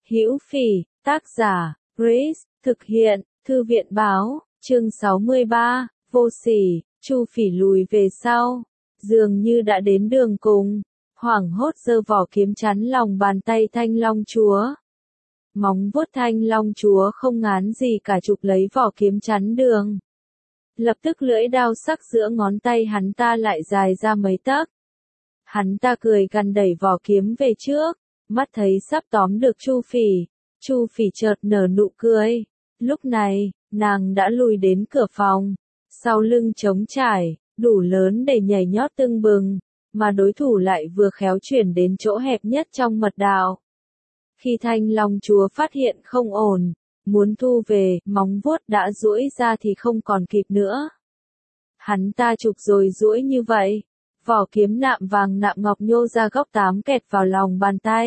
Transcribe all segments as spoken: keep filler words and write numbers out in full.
Hữu Phỉ, tác giả, Grace, thực hiện, Thư viện báo, chương sáu mươi ba, vô sỉ, Chu Phỉ lùi về sau, dường như đã đến đường cùng, hoảng hốt giơ vỏ kiếm chắn lòng bàn tay Thanh Long Chúa. Móng vuốt Thanh Long Chúa không ngán gì cả chụp lấy vỏ kiếm chắn đường. Lập tức lưỡi đao sắc giữa ngón tay hắn ta lại dài ra mấy tấc. Hắn ta cười gằn đẩy vỏ kiếm về trước, mắt thấy sắp tóm được Chu Phỉ. Chu Phỉ chợt nở nụ cười. Lúc này, nàng đã lùi đến cửa phòng, sau lưng trống trải, đủ lớn để nhảy nhót tưng bừng, mà đối thủ lại vừa khéo chuyển đến chỗ hẹp nhất trong mật đạo. Khi Thanh Long Chúa phát hiện không ổn, muốn thu về, móng vuốt đã duỗi ra thì không còn kịp nữa. Hắn ta chụp rồi duỗi như vậy, vỏ kiếm nạm vàng nạm ngọc nhô ra góc tám kẹt vào lòng bàn tay.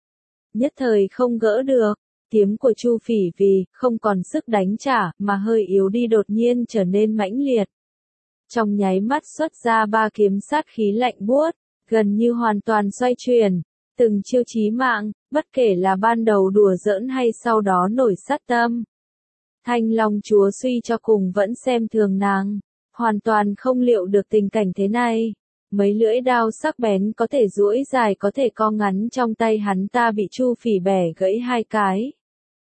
Nhất thời không gỡ được, kiếm của Chu Phỉ vì không còn sức đánh trả mà hơi yếu đi đột nhiên trở nên mãnh liệt. Trong nháy mắt xuất ra ba kiếm sát khí lạnh buốt, gần như hoàn toàn xoay chuyển, từng chiêu chí mạng, bất kể là ban đầu đùa giỡn hay sau đó nổi sát tâm. Thanh Long Chúa suy cho cùng vẫn xem thường nàng, hoàn toàn không liệu được tình cảnh thế này. Mấy lưỡi đao sắc bén có thể duỗi dài có thể co ngắn trong tay hắn ta bị Chu Phỉ bẻ gãy hai cái.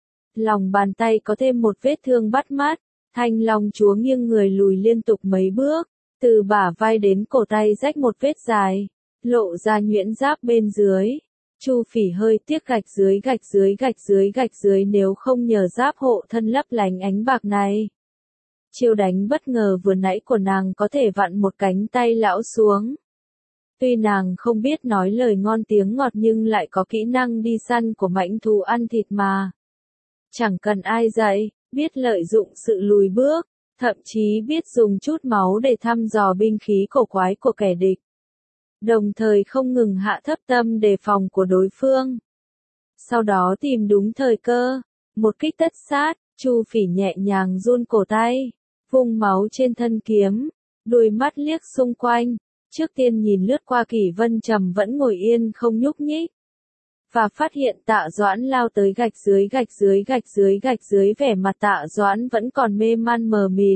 Lòng bàn tay có thêm một vết thương bắt mắt, Thanh Long Chúa nghiêng người lùi liên tục mấy bước, từ bả vai đến cổ tay rách một vết dài, lộ ra nhuyễn giáp bên dưới. Chu Phỉ hơi tiếc gạch dưới gạch dưới gạch dưới gạch dưới nếu không nhờ giáp hộ thân lấp lánh ánh bạc này. Chiêu đánh bất ngờ vừa nãy của nàng có thể vặn một cánh tay lão xuống. Tuy nàng không biết nói lời ngon tiếng ngọt nhưng lại có kỹ năng đi săn của mãnh thú ăn thịt mà. Chẳng cần ai dạy, biết lợi dụng sự lùi bước, thậm chí biết dùng chút máu để thăm dò binh khí cổ quái của kẻ địch. Đồng thời không ngừng hạ thấp tâm đề phòng của đối phương. Sau đó tìm đúng thời cơ, một kích tất sát, Chu Phỉ nhẹ nhàng run cổ tay, vung máu trên thân kiếm, đôi mắt liếc xung quanh, trước tiên nhìn lướt qua Kỷ Vân Trầm vẫn ngồi yên không nhúc nhích. Và phát hiện Tạ Doãn lao tới gạch dưới gạch dưới gạch dưới gạch dưới vẻ mặt Tạ Doãn vẫn còn mê man mờ mịt.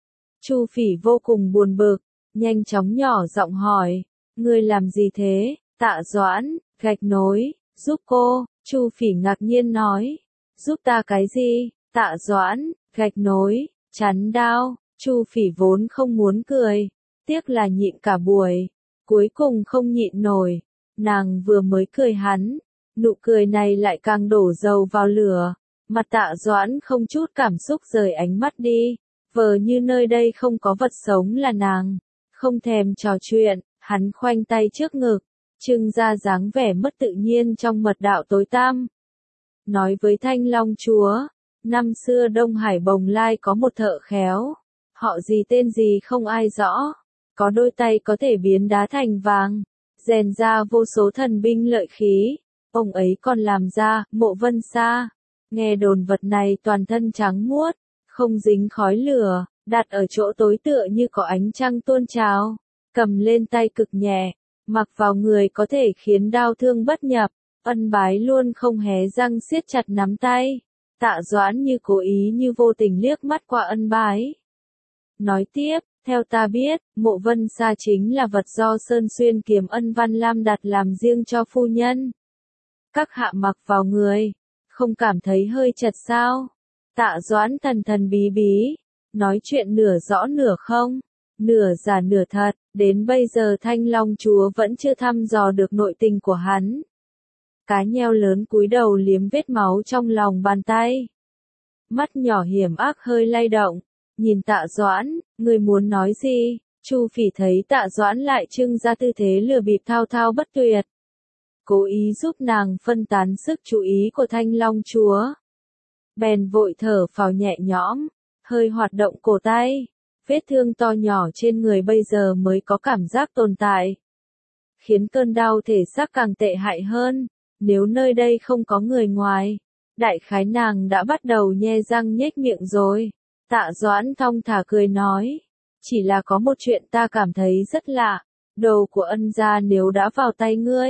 Chu Phỉ vô cùng buồn bực, nhanh chóng nhỏ giọng hỏi, ngươi làm gì thế? Tạ Doãn, gạch nối, giúp cô. Chu Phỉ ngạc nhiên nói, giúp ta cái gì? Tạ Doãn, gạch nối, chắn đao. Chu Phỉ vốn không muốn cười, tiếc là nhịn cả buổi, cuối cùng không nhịn nổi, nàng vừa mới cười hắn, nụ cười này lại càng đổ dầu vào lửa, mặt Tạ Doãn không chút cảm xúc rời ánh mắt đi, vờ như nơi đây không có vật sống là nàng, không thèm trò chuyện, hắn khoanh tay trước ngực, trưng ra dáng vẻ mất tự nhiên trong mật đạo tối tăm. Nói với Thanh Long Chúa, năm xưa Đông Hải Bồng Lai có một thợ khéo, họ gì tên gì không ai rõ, có đôi tay có thể biến đá thành vàng, rèn ra vô số thần binh lợi khí, ông ấy còn làm ra Mộ Vân Sa. Nghe đồn vật này toàn thân trắng muốt, không dính khói lửa, đặt ở chỗ tối tựa như có ánh trăng tuôn trào, cầm lên tay cực nhẹ, mặc vào người có thể khiến đao thương bất nhập. Ân Bái luôn không hé răng siết chặt nắm tay. Tạ Doãn như cố ý như vô tình liếc mắt qua Ân Bái. Nói tiếp, theo ta biết, Mộ Vân Sa chính là vật do Sơn Xuyên Kiếm Ân Văn Lam đặt làm riêng cho phu nhân. Các hạ mặc vào người, không cảm thấy hơi chật sao? Tạ Doãn thần thần bí bí, nói chuyện nửa rõ nửa không, nửa giả nửa thật, đến bây giờ Thanh Long Chúa vẫn chưa thăm dò được nội tình của hắn. Cá nheo lớn cúi đầu liếm vết máu trong lòng bàn tay. Mắt nhỏ hiểm ác hơi lay động, nhìn Tạ Doãn, người muốn nói gì? Chu Phỉ thấy Tạ Doãn lại trưng ra tư thế lừa bịp thao thao bất tuyệt. Cố ý giúp nàng phân tán sức chú ý của Thanh Long Chúa. Bèn vội thở phào nhẹ nhõm, hơi hoạt động cổ tay. Vết thương to nhỏ trên người bây giờ mới có cảm giác tồn tại. Khiến cơn đau thể xác càng tệ hại hơn, nếu nơi đây không có người ngoài. Đại khái nàng đã bắt đầu nhe răng nhếch miệng rồi. Tạ Doãn thong thả cười nói, chỉ là có một chuyện ta cảm thấy rất lạ, đồ của Ân gia nếu đã vào tay ngươi,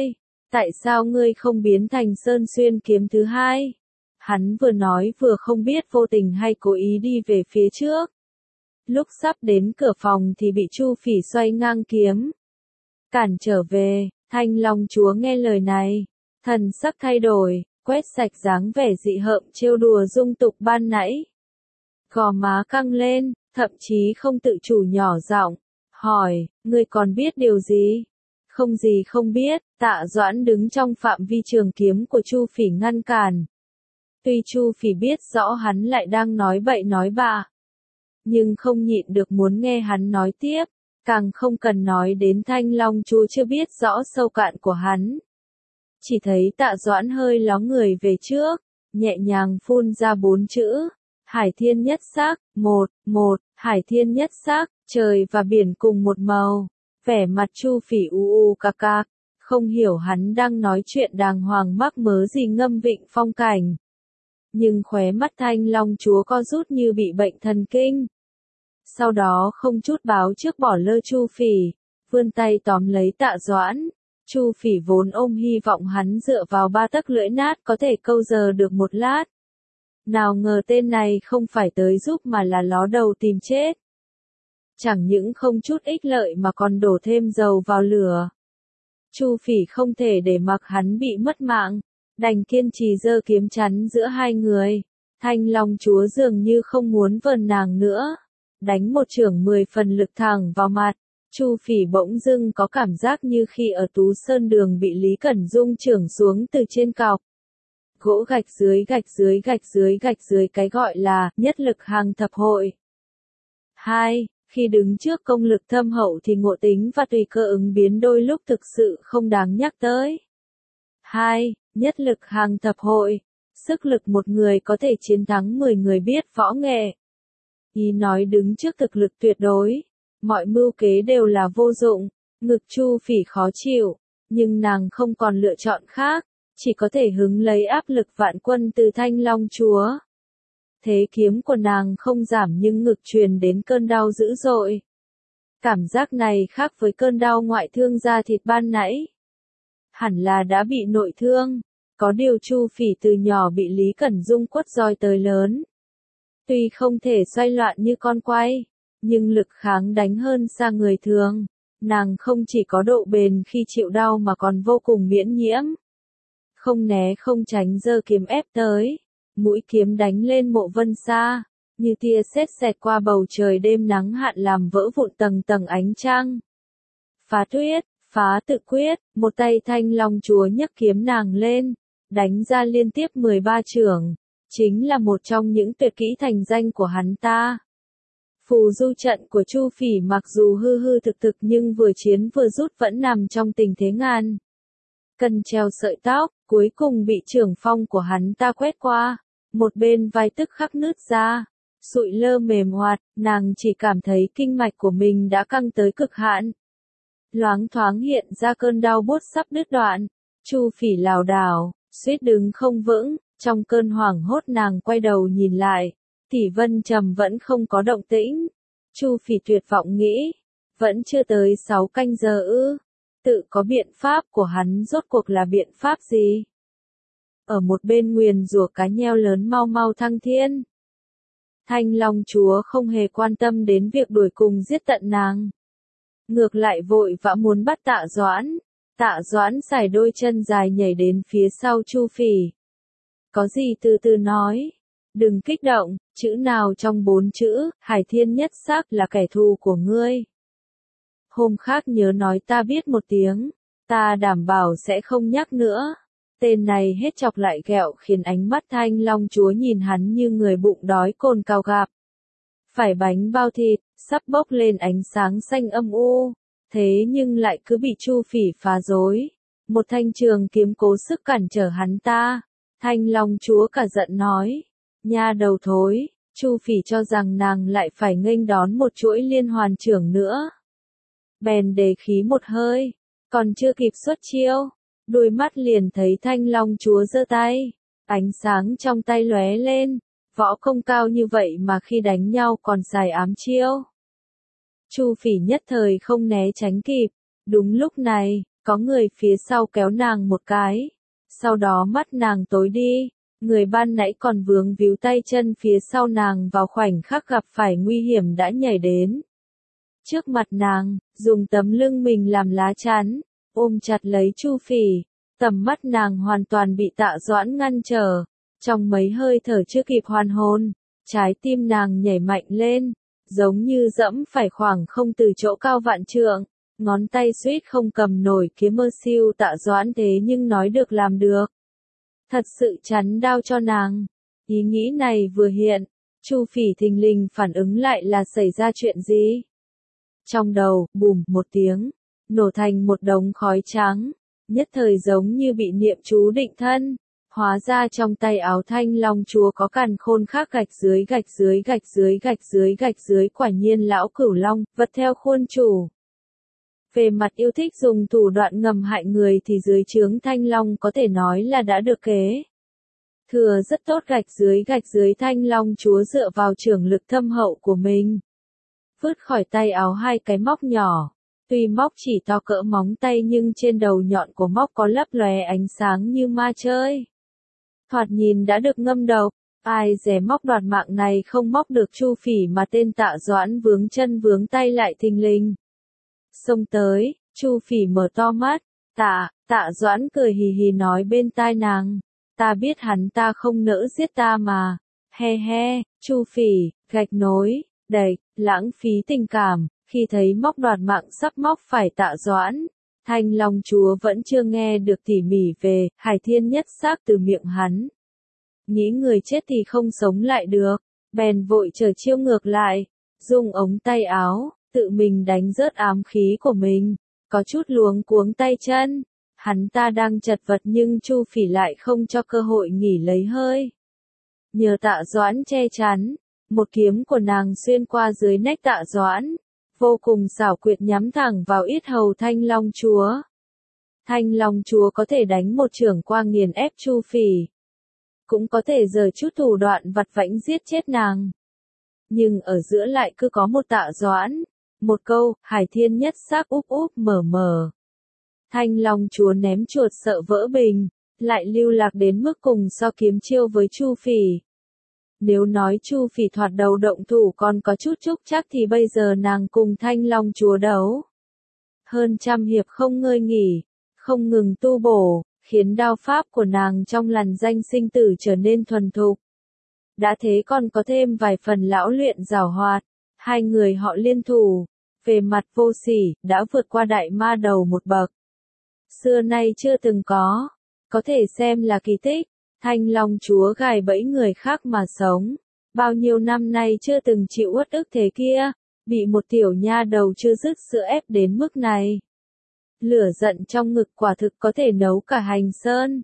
Tại sao ngươi không biến thành Sơn Xuyên kiếm thứ hai? Hắn vừa nói vừa không biết vô tình hay cố ý đi về phía trước. Lúc sắp đến cửa phòng thì bị Chu Phỉ xoay ngang kiếm. Cản trở về, Thanh Long chúa nghe lời này. Thần sắc thay đổi, quét sạch dáng vẻ dị hợm trêu đùa dung tục ban nãy. Gò má căng lên, thậm chí không tự chủ nhỏ giọng, hỏi, ngươi còn biết điều gì? Không gì không biết, Tạ Doãn đứng trong phạm vi trường kiếm của Chu Phỉ ngăn cản. Tuy Chu Phỉ biết rõ hắn lại đang nói bậy nói bạ, nhưng không nhịn được muốn nghe hắn nói tiếp, càng không cần nói đến Thanh Long chúa chưa biết rõ sâu cạn của hắn. Chỉ thấy Tạ Doãn hơi ló người về trước, nhẹ nhàng phun ra bốn chữ, Hải thiên nhất sắc, một, một, Hải thiên nhất sắc, trời và biển cùng một màu. Vẻ mặt Chu Phỉ u u cạc cạc, không hiểu hắn đang nói chuyện đàng hoàng mắc mớ gì ngâm vịnh phong cảnh. Nhưng khóe mắt Thanh Long chúa co rút như bị bệnh thần kinh. Sau đó không chút báo trước bỏ lơ Chu Phỉ, vươn tay tóm lấy Tạ Doãn. Chu Phỉ vốn ôm hy vọng hắn dựa vào ba tấc lưỡi nát có thể câu giờ được một lát. Nào ngờ tên này không phải tới giúp mà là ló đầu tìm chết. Chẳng những không chút ích lợi mà còn đổ thêm dầu vào lửa. Chu Phỉ không thể để mặc hắn bị mất mạng, đành kiên trì giơ kiếm chắn giữa hai người. Thanh Long chúa dường như không muốn vờn nàng nữa, đánh một chưởng mười phần lực thẳng vào mặt. Chu Phỉ bỗng dưng có cảm giác như khi ở Tú Sơn Đường bị Lý Cẩn Dung chưởng xuống từ trên cọc. Gỗ gạch dưới gạch dưới gạch dưới gạch dưới cái gọi là nhất lực hàng thập hội. hai. Khi đứng trước công lực thâm hậu thì ngộ tính và tùy cơ ứng biến đôi lúc thực sự không đáng nhắc tới. hai. Nhất lực hàng thập hội. Sức lực một người có thể chiến thắng mười người biết võ nghệ. Ý nói đứng trước thực lực tuyệt đối, mọi mưu kế đều là vô dụng. Ngực Chu Phỉ khó chịu, nhưng nàng không còn lựa chọn khác, chỉ có thể hứng lấy áp lực vạn quân từ Thanh Long chúa. Thế kiếm của nàng không giảm nhưng ngực truyền đến cơn đau dữ dội. Cảm giác này khác với cơn đau ngoại thương da thịt ban nãy. Hẳn là đã bị nội thương, có điều Chu Phỉ từ nhỏ bị Lý Cẩn Dung quất roi tới lớn. Tuy không thể xoay loạn như con quay, nhưng lực kháng đánh hơn xa người thường. Nàng không chỉ có độ bền khi chịu đau mà còn vô cùng miễn nhiễm. Không né không tránh giơ kiếm ép tới. Mũi kiếm đánh lên Mộ Vân Sa, như tia sét xẹt qua bầu trời đêm nắng hạn làm vỡ vụn tầng tầng ánh trăng. Phá tuyết, phá tự quyết, một tay Thanh Long chúa nhấc kiếm nàng lên, đánh ra liên tiếp mười ba chưởng, chính là một trong những tuyệt kỹ thành danh của hắn ta. Phù du trận của Chu Phỉ mặc dù hư hư thực thực nhưng vừa chiến vừa rút vẫn nằm trong tình thế ngàn cân treo sợi tóc, cuối cùng bị chưởng phong của hắn ta quét qua, một bên vai tức khắc nứt ra, sụi lơ mềm hoạt, nàng chỉ cảm thấy kinh mạch của mình đã căng tới cực hạn. Loáng thoáng hiện ra cơn đau buốt sắp đứt đoạn, Chu Phỉ lảo đảo, suýt đứng không vững, trong cơn hoảng hốt nàng quay đầu nhìn lại, Tỷ Vân Trầm vẫn không có động tĩnh. Chu Phỉ tuyệt vọng nghĩ, vẫn chưa tới sáu canh giờ ư? Tự có biện pháp của hắn rốt cuộc là biện pháp gì? Ở một bên nguyền rủa cá nheo lớn mau mau thăng thiên. Thanh Long chúa không hề quan tâm đến việc đuổi cùng giết tận nàng. Ngược lại vội vã muốn bắt Tạ Doãn. Tạ Doãn xài đôi chân dài nhảy đến phía sau Chu Phỉ. Có gì từ từ nói. Đừng kích động, chữ nào trong bốn chữ, Hải thiên nhất sắc là kẻ thù của ngươi. Hôm khác nhớ nói ta biết một tiếng, ta đảm bảo sẽ không nhắc nữa. Tên này hết chọc lại ghẹo khiến ánh mắt Thanh Long chúa nhìn hắn như người bụng đói cồn cào gạp. Phải bánh bao thịt, sắp bốc lên ánh sáng xanh âm u, thế nhưng lại cứ bị Chu Phỉ phá rối. Một thanh trường kiếm cố sức cản trở hắn ta. Thanh Long chúa cả giận nói, nha đầu thối, Chu Phỉ cho rằng nàng lại phải nghênh đón một chuỗi liên hoàn chưởng nữa. Bèn đề khí một hơi, còn chưa kịp xuất chiêu, đôi mắt liền thấy Thanh Long chúa giơ tay, ánh sáng trong tay lóe lên, võ công cao như vậy mà khi đánh nhau còn xài ám chiêu. Chu Phỉ nhất thời không né tránh kịp, đúng lúc này, Có người phía sau kéo nàng một cái. Sau đó mắt nàng tối đi. Người ban nãy còn vướng víu tay chân phía sau nàng vào khoảnh khắc gặp phải nguy hiểm đã nhảy đến. Trước mặt nàng, dùng tấm lưng mình làm lá chắn, ôm chặt lấy Chu Phỉ. Tầm mắt nàng hoàn toàn bị Tạ Doãn ngăn trở. Trong mấy hơi thở chưa kịp hoàn hồn, trái tim nàng nhảy mạnh lên, giống như dẫm phải khoảng không từ chỗ cao vạn trượng. Ngón tay suýt không cầm nổi kiếm mơ siêu Tạ Doãn thế nhưng nói được làm được. Thật sự chắn đau cho nàng. Ý nghĩ này vừa hiện, Chu Phỉ thình lình phản ứng lại là xảy ra chuyện gì. Trong đầu, bùm một tiếng, nổ thành một đống khói trắng, nhất thời giống như bị niệm chú định thân. Hóa ra trong tay áo Thanh Long Chúa có càn khôn khác gạch dưới gạch dưới gạch dưới gạch dưới gạch dưới quả nhiên lão cửu long, vật theo khuôn chủ. Về mặt yêu thích dùng thủ đoạn ngầm hại người thì dưới trướng Thanh Long có thể nói là đã được kế. Thừa rất tốt gạch dưới gạch dưới Thanh Long Chúa dựa vào trưởng lực thâm hậu của mình. Vứt khỏi tay áo hai cái móc nhỏ. Tuy móc chỉ to cỡ móng tay nhưng trên đầu nhọn của móc có lấp lóe ánh sáng như ma chơi. Thoạt nhìn đã được ngâm độc, ai dè móc đoạt mạng này không móc được Chu Phỉ mà tên Tạ Doãn vướng chân vướng tay lại thình lình. Xông tới, Chu Phỉ mở to mắt, tạ, Tạ Doãn cười hì hì nói bên tai nàng, ta biết hắn ta không nỡ giết ta mà, he he, Chu Phỉ, gạch nối, đẩy, lãng phí tình cảm, khi thấy móc đoạt mạng sắp móc phải Tạ Doãn. Thanh Long Chúa vẫn chưa nghe được tỉ mỉ về Hải Thiên Nhất Xác từ miệng hắn. Nghĩ người chết thì không sống lại được, bèn vội trở chiêu ngược lại, dùng ống tay áo, tự mình đánh rớt ám khí của mình, có chút luống cuống tay chân. Hắn ta đang chật vật nhưng Chu Phỉ lại không cho cơ hội nghỉ lấy hơi. Nhờ Tạ Doãn che chắn, một kiếm của nàng xuyên qua dưới nách Tạ Doãn. Vô cùng xảo quyệt nhắm thẳng vào yết hầu Thanh Long Chúa. Thanh Long Chúa có thể đánh một chưởng qua nghiền ép Chu Phỉ. Cũng có thể giở chút thủ đoạn vặt vãnh giết chết nàng. Nhưng ở giữa lại cứ có một Tạ Doãn. Một câu, Hải Thiên Nhất Xác úp úp mở mở. Thanh Long Chúa ném chuột sợ vỡ bình, lại lưu lạc đến mức cùng so kiếm chiêu với Chu Phỉ. Nếu nói Chu Phỉ thoạt đầu động thủ còn có chút chúc chắc thì bây giờ nàng cùng Thanh Long Chúa đấu. Hơn trăm hiệp không ngơi nghỉ, không ngừng tu bổ, khiến đao pháp của nàng trong làn danh sinh tử trở nên thuần thục. Đã thế còn có thêm vài phần lão luyện giảo hoạt, hai người họ liên thủ, về mặt vô sỉ, đã vượt qua đại ma đầu một bậc. Xưa nay chưa từng có, có thể xem là kỳ tích. Thanh Long Chúa gài bẫy người khác mà sống, bao nhiêu năm nay chưa từng chịu uất ức thế kia, bị một tiểu nha đầu chưa dứt sữa ép đến mức này. Lửa giận trong ngực quả thực có thể nấu cả hành sơn.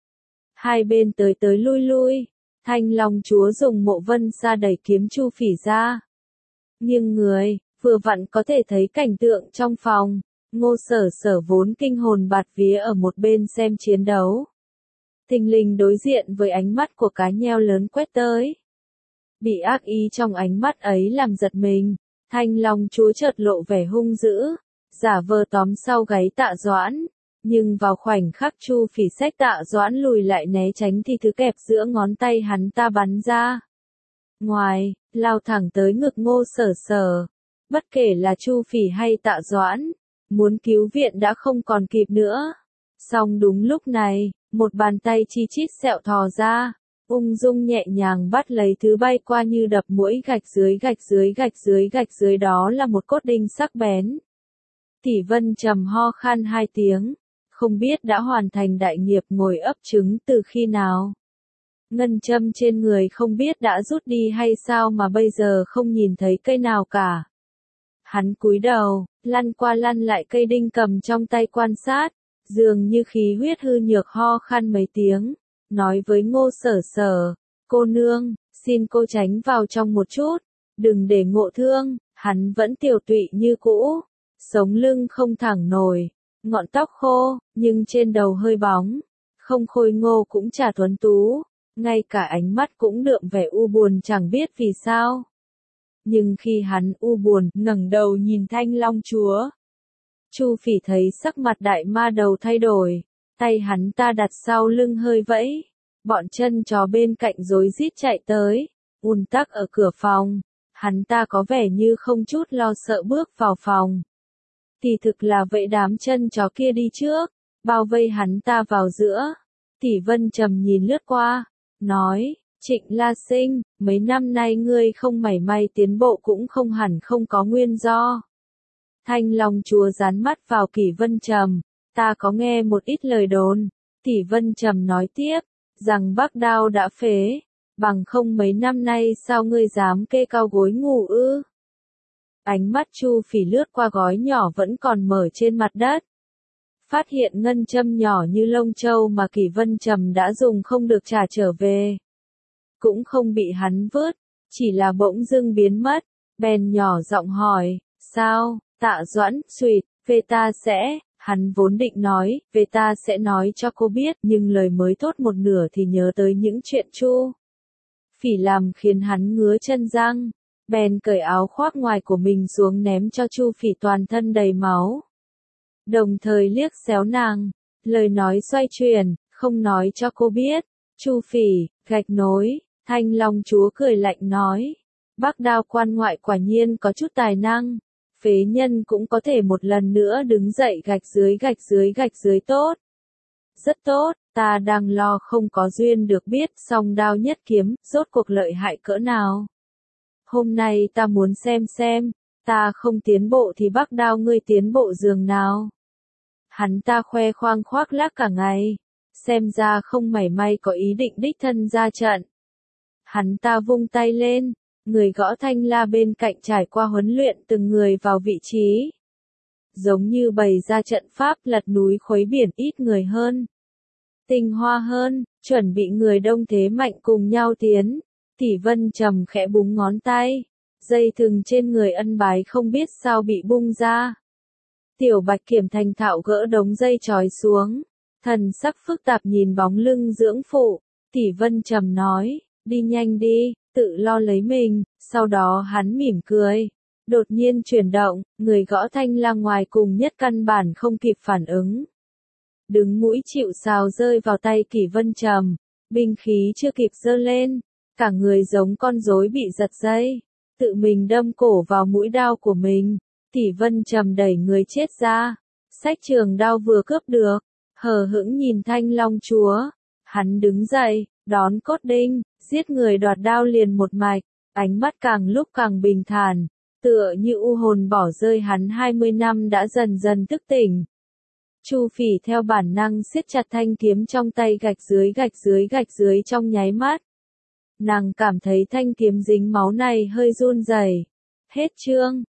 Hai bên tới tới lui lui, Thanh Long Chúa dùng mộ vân sa đẩy kiếm Chu Phỉ ra. Nhưng người, vừa vặn có thể thấy cảnh tượng trong phòng, Ngô Sở Sở vốn kinh hồn bạt vía ở một bên xem chiến đấu. Thình lình đối diện với ánh mắt của cá nheo lớn quét tới. Bị ác ý trong ánh mắt ấy làm giật mình, Thanh Long Chúa chợt lộ vẻ hung dữ, giả vờ tóm sau gáy Tạ Doãn, nhưng vào khoảnh khắc Chu Phỉ xách Tạ Doãn lùi lại né tránh thì thứ kẹp giữa ngón tay hắn ta bắn ra. Ngoài, lao thẳng tới ngực Ngô Sở Sở. Bất kể là Chu Phỉ hay Tạ Doãn, muốn cứu viện đã không còn kịp nữa. Song đúng lúc này, một bàn tay chi chít sẹo thò ra, ung dung nhẹ nhàng bắt lấy thứ bay qua như đập mũi gạch dưới gạch dưới gạch dưới gạch dưới đó là một cốt đinh sắc bén. Tỷ Vân trầm ho khan hai tiếng, không biết đã hoàn thành đại nghiệp ngồi ấp trứng từ khi nào. Ngân châm trên người không biết đã rút đi hay sao mà bây giờ không nhìn thấy cây nào cả. Hắn cúi đầu, lăn qua lăn lại cây đinh cầm trong tay quan sát. Dường như khí huyết hư nhược ho khan mấy tiếng, nói với Ngô Sở Sở, cô nương, xin cô tránh vào trong một chút, đừng để ngộ thương. Hắn vẫn tiều tụy như cũ, sống lưng không thẳng nổi, ngọn tóc khô, nhưng trên đầu hơi bóng, không khôi ngô cũng chả tuấn tú, ngay cả ánh mắt cũng đượm vẻ u buồn chẳng biết vì sao. Nhưng khi hắn u buồn ngẩng đầu nhìn Thanh Long Chúa, Chu Phỉ thấy sắc mặt đại ma đầu thay đổi, tay hắn ta đặt sau lưng hơi vẫy, bọn chân chó bên cạnh rối rít chạy tới, ùn tắc ở cửa phòng, hắn ta có vẻ như không chút lo sợ bước vào phòng. Thì thực là vậy, đám chân chó kia đi trước, bao vây hắn ta vào giữa. Tỷ Vân Trầm nhìn lướt qua, nói, Trịnh La Sinh, mấy năm nay ngươi không mảy may tiến bộ cũng không hẳn không có nguyên do. Thanh Long Chúa dán mắt vào Kỷ Vân Trầm, ta có nghe một ít lời đồn. Tỷ Vân Trầm nói tiếp, rằng Bắc Đao đã phế, bằng không mấy năm nay sao ngươi dám kê cao gối ngủ ư? Ánh mắt Chu Phỉ lướt qua gói nhỏ vẫn còn mở trên mặt đất. Phát hiện ngân châm nhỏ như lông châu mà Kỷ Vân Trầm đã dùng không được trả trở về. Cũng không bị hắn vứt, chỉ là bỗng dưng biến mất, bèn nhỏ giọng hỏi, sao, Tạ Doãn, suỵt, về ta sẽ, hắn vốn định nói, về ta sẽ nói cho cô biết, nhưng lời mới thốt một nửa thì nhớ tới những chuyện Chu Phỉ làm khiến hắn ngứa chân răng, bèn cởi áo khoác ngoài của mình xuống ném cho Chu Phỉ toàn thân đầy máu. Đồng thời liếc xéo nàng, lời nói xoay chuyển, không nói cho cô biết. Chu Phỉ, gạch nối, Thanh Long Chúa cười lạnh nói, Bắc Đao quan ngoại quả nhiên có chút tài năng, phế nhân cũng có thể một lần nữa đứng dậy, gạch dưới gạch dưới gạch dưới tốt. Rất tốt, ta đang lo không có duyên được biết song đao nhất kiếm, rốt cuộc lợi hại cỡ nào. Hôm nay ta muốn xem xem, ta không tiến bộ thì Bắc Đao ngươi tiến bộ giường nào. Hắn ta khoe khoang khoác lác cả ngày, xem ra không mảy may có ý định đích thân ra trận. Hắn ta vung tay lên, người gõ thanh la bên cạnh trải qua huấn luyện từng người vào vị trí. Giống như bày ra trận pháp lật núi khuấy biển, ít người hơn, tinh hoa hơn, chuẩn bị người đông thế mạnh cùng nhau tiến. Tỷ Vân Trầm khẽ búng ngón tay, dây thừng trên người ân bái không biết sao bị bung ra. Tiểu Bạch Kiểm thành thạo gỡ đống dây trói xuống, thần sắc phức tạp nhìn bóng lưng dưỡng phụ. Tỷ Vân Trầm nói, đi nhanh đi, tự lo lấy mình. Sau đó hắn mỉm cười, đột nhiên chuyển động, người gõ thanh la ngoài cùng nhất căn bản không kịp phản ứng. Đứng mũi chịu sào rơi vào tay Kỷ Vân Trầm, binh khí chưa kịp giơ lên, cả người giống con rối bị giật dây, tự mình đâm cổ vào mũi đao của mình. Tỷ Vân Trầm đẩy người chết ra, xách trường đao vừa cướp được, hờ hững nhìn Thanh Long Chúa. Hắn đứng dậy, đón cốt đinh, giết người đoạt đao liền một mạch, ánh mắt càng lúc càng bình thản, tựa như u hồn bỏ rơi hắn hai mươi năm đã dần dần thức tỉnh. Chu Phỉ theo bản năng siết chặt thanh kiếm trong tay, gạch dưới gạch dưới gạch dưới trong nháy mắt. Nàng cảm thấy thanh kiếm dính máu này hơi run rẩy. Hết chương.